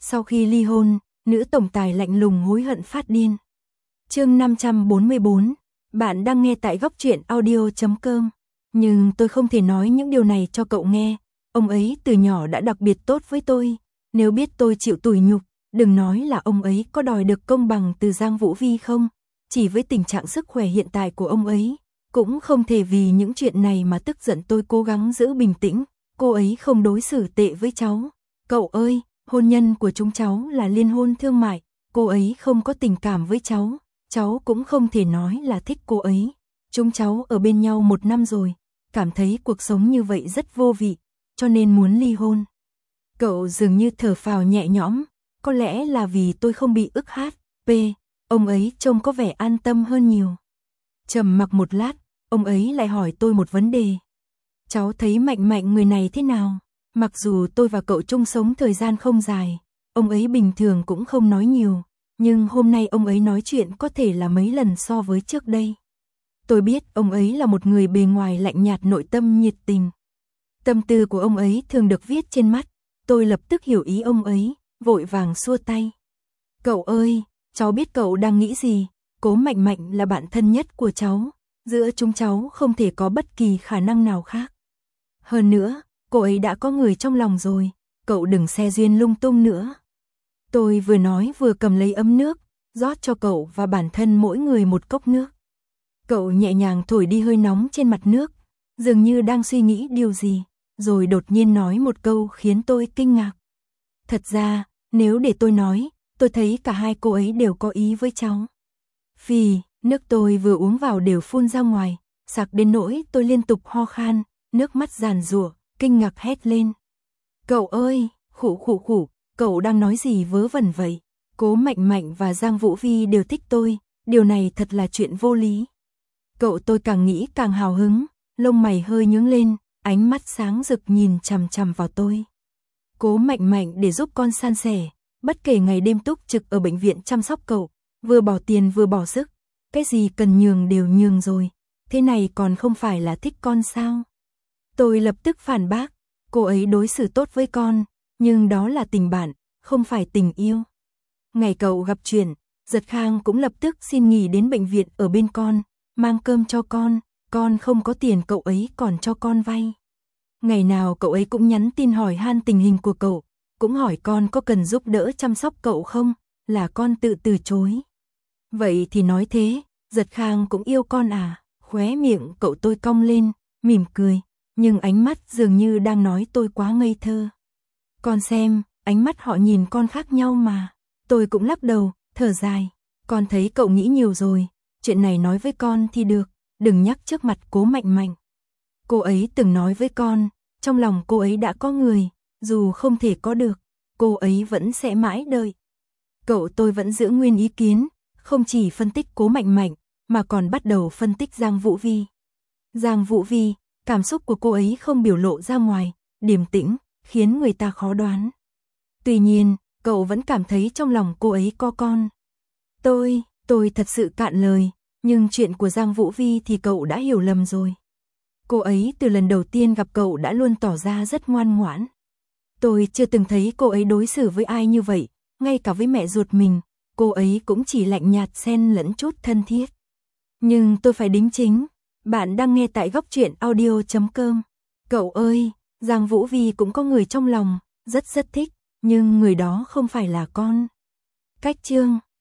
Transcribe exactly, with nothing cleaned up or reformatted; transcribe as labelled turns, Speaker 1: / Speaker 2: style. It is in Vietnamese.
Speaker 1: Sau khi ly hôn, nữ tổng tài lạnh lùng hối hận phát điên. Chương năm trăm bốn mươi bốn, bạn đang nghe tại góc truyện audio chấm com. Nhưng tôi không thể nói những điều này cho cậu nghe, ông ấy từ nhỏ đã đặc biệt tốt với tôi, nếu biết tôi chịu tủi nhục, đừng nói là ông ấy có đòi được công bằng từ Giang Vũ Vi không, chỉ với tình trạng sức khỏe hiện tại của ông ấy, cũng không thể vì những chuyện này mà tức giận. Tôi cố gắng giữ bình tĩnh, cô ấy không đối xử tệ với cháu. Cậu ơi, hôn nhân của chúng cháu là liên hôn thương mại, cô ấy không có tình cảm với cháu, cháu cũng không thể nói là thích cô ấy. Chúng cháu ở bên nhau một năm rồi, cảm thấy cuộc sống như vậy rất vô vị, cho nên muốn ly hôn. Cậu dường như thở phào nhẹ nhõm, có lẽ là vì tôi không bị ức hát pê, ông ấy trông có vẻ an tâm hơn nhiều. Trầm mặc một lát, ông ấy lại hỏi tôi một vấn đề. Cháu thấy Mạnh Mạnh người này thế nào? Mặc dù tôi và cậu chung sống thời gian không dài, ông ấy bình thường cũng không nói nhiều, nhưng hôm nay ông ấy nói chuyện có thể là mấy lần so với trước đây. Tôi biết ông ấy là một người bề ngoài lạnh nhạt, nội tâm nhiệt tình. Tâm tư của ông ấy thường được viết trên mắt, tôi lập tức hiểu ý ông ấy, vội vàng xua tay. Cậu ơi, cháu biết cậu đang nghĩ gì, Cố Mạnh Mạnh là bạn thân nhất của cháu, giữa chúng cháu không thể có bất kỳ khả năng nào khác. Hơn nữa, cô ấy đã có người trong lòng rồi, cậu đừng xe duyên lung tung nữa. Tôi vừa nói vừa cầm lấy ấm nước, rót cho cậu và bản thân mỗi người một cốc nước. Cậu nhẹ nhàng thổi đi hơi nóng trên mặt nước, dường như đang suy nghĩ điều gì, rồi đột nhiên nói một câu khiến tôi kinh ngạc. Thật ra, nếu để tôi nói, tôi thấy cả hai cô ấy đều có ý với cháu. Phì, nước tôi vừa uống vào đều phun ra ngoài, sặc đến nỗi tôi liên tục ho khan, nước mắt giàn giụa, kinh ngạc hét lên. Cậu ơi, khụ khụ khụ, cậu đang nói gì vớ vẩn vậy? Cố Mạnh Mạnh và Giang Vũ Vi đều thích tôi, điều này thật là chuyện vô lý. Cậu tôi càng nghĩ càng hào hứng, lông mày hơi nhướng lên, ánh mắt sáng rực nhìn chằm chằm vào tôi. Cố Mạnh Mạnh để giúp con san sẻ, bất kể ngày đêm túc trực ở bệnh viện chăm sóc cậu, vừa bỏ tiền vừa bỏ sức, cái gì cần nhường đều nhường rồi, thế này còn không phải là thích con sao? Tôi lập tức phản bác, cô ấy đối xử tốt với con, nhưng đó là tình bạn, không phải tình yêu. Ngày cậu gặp chuyện, Giật Khang cũng lập tức xin nghỉ đến bệnh viện ở bên con, mang cơm cho con, con không có tiền cậu ấy còn cho con vay. Ngày nào cậu ấy cũng nhắn tin hỏi han tình hình của cậu, cũng hỏi con có cần giúp đỡ chăm sóc cậu không, là con tự từ chối. Vậy thì nói thế, Giật Khang cũng yêu con à? Khóe miệng cậu tôi cong lên, mỉm cười, nhưng ánh mắt dường như đang nói tôi quá ngây thơ. Con xem, ánh mắt họ nhìn con khác nhau mà. Tôi cũng lắc đầu, thở dài, con thấy cậu nghĩ nhiều rồi, chuyện này nói với con thì được, đừng nhắc trước mặt Cố Mạnh Mạnh. Cô ấy từng nói với con, trong lòng cô ấy đã có người, dù không thể có được, cô ấy vẫn sẽ mãi đợi. Cậu tôi vẫn giữ nguyên ý kiến, không chỉ phân tích Cố Mạnh Mạnh, mà còn bắt đầu phân tích Giang Vũ Vi. Giang Vũ Vi, cảm xúc của cô ấy không biểu lộ ra ngoài, điềm tĩnh, khiến người ta khó đoán. Tuy nhiên, cậu vẫn cảm thấy trong lòng cô ấy có con. Tôi, tôi thật sự cạn lời, nhưng chuyện của Giang Vũ Vi thì cậu đã hiểu lầm rồi. Cô ấy từ lần đầu tiên gặp cậu đã luôn tỏ ra rất ngoan ngoãn. Tôi chưa từng thấy cô ấy đối xử với ai như vậy, ngay cả với mẹ ruột mình, cô ấy cũng chỉ lạnh nhạt xen lẫn chút thân thiết. Nhưng tôi phải đính chính, bạn đang nghe tại góc truyện audio chấm com. Cậu ơi, Giang Vũ Vi cũng có người trong lòng, rất rất thích, nhưng người đó không phải là con. Cách chương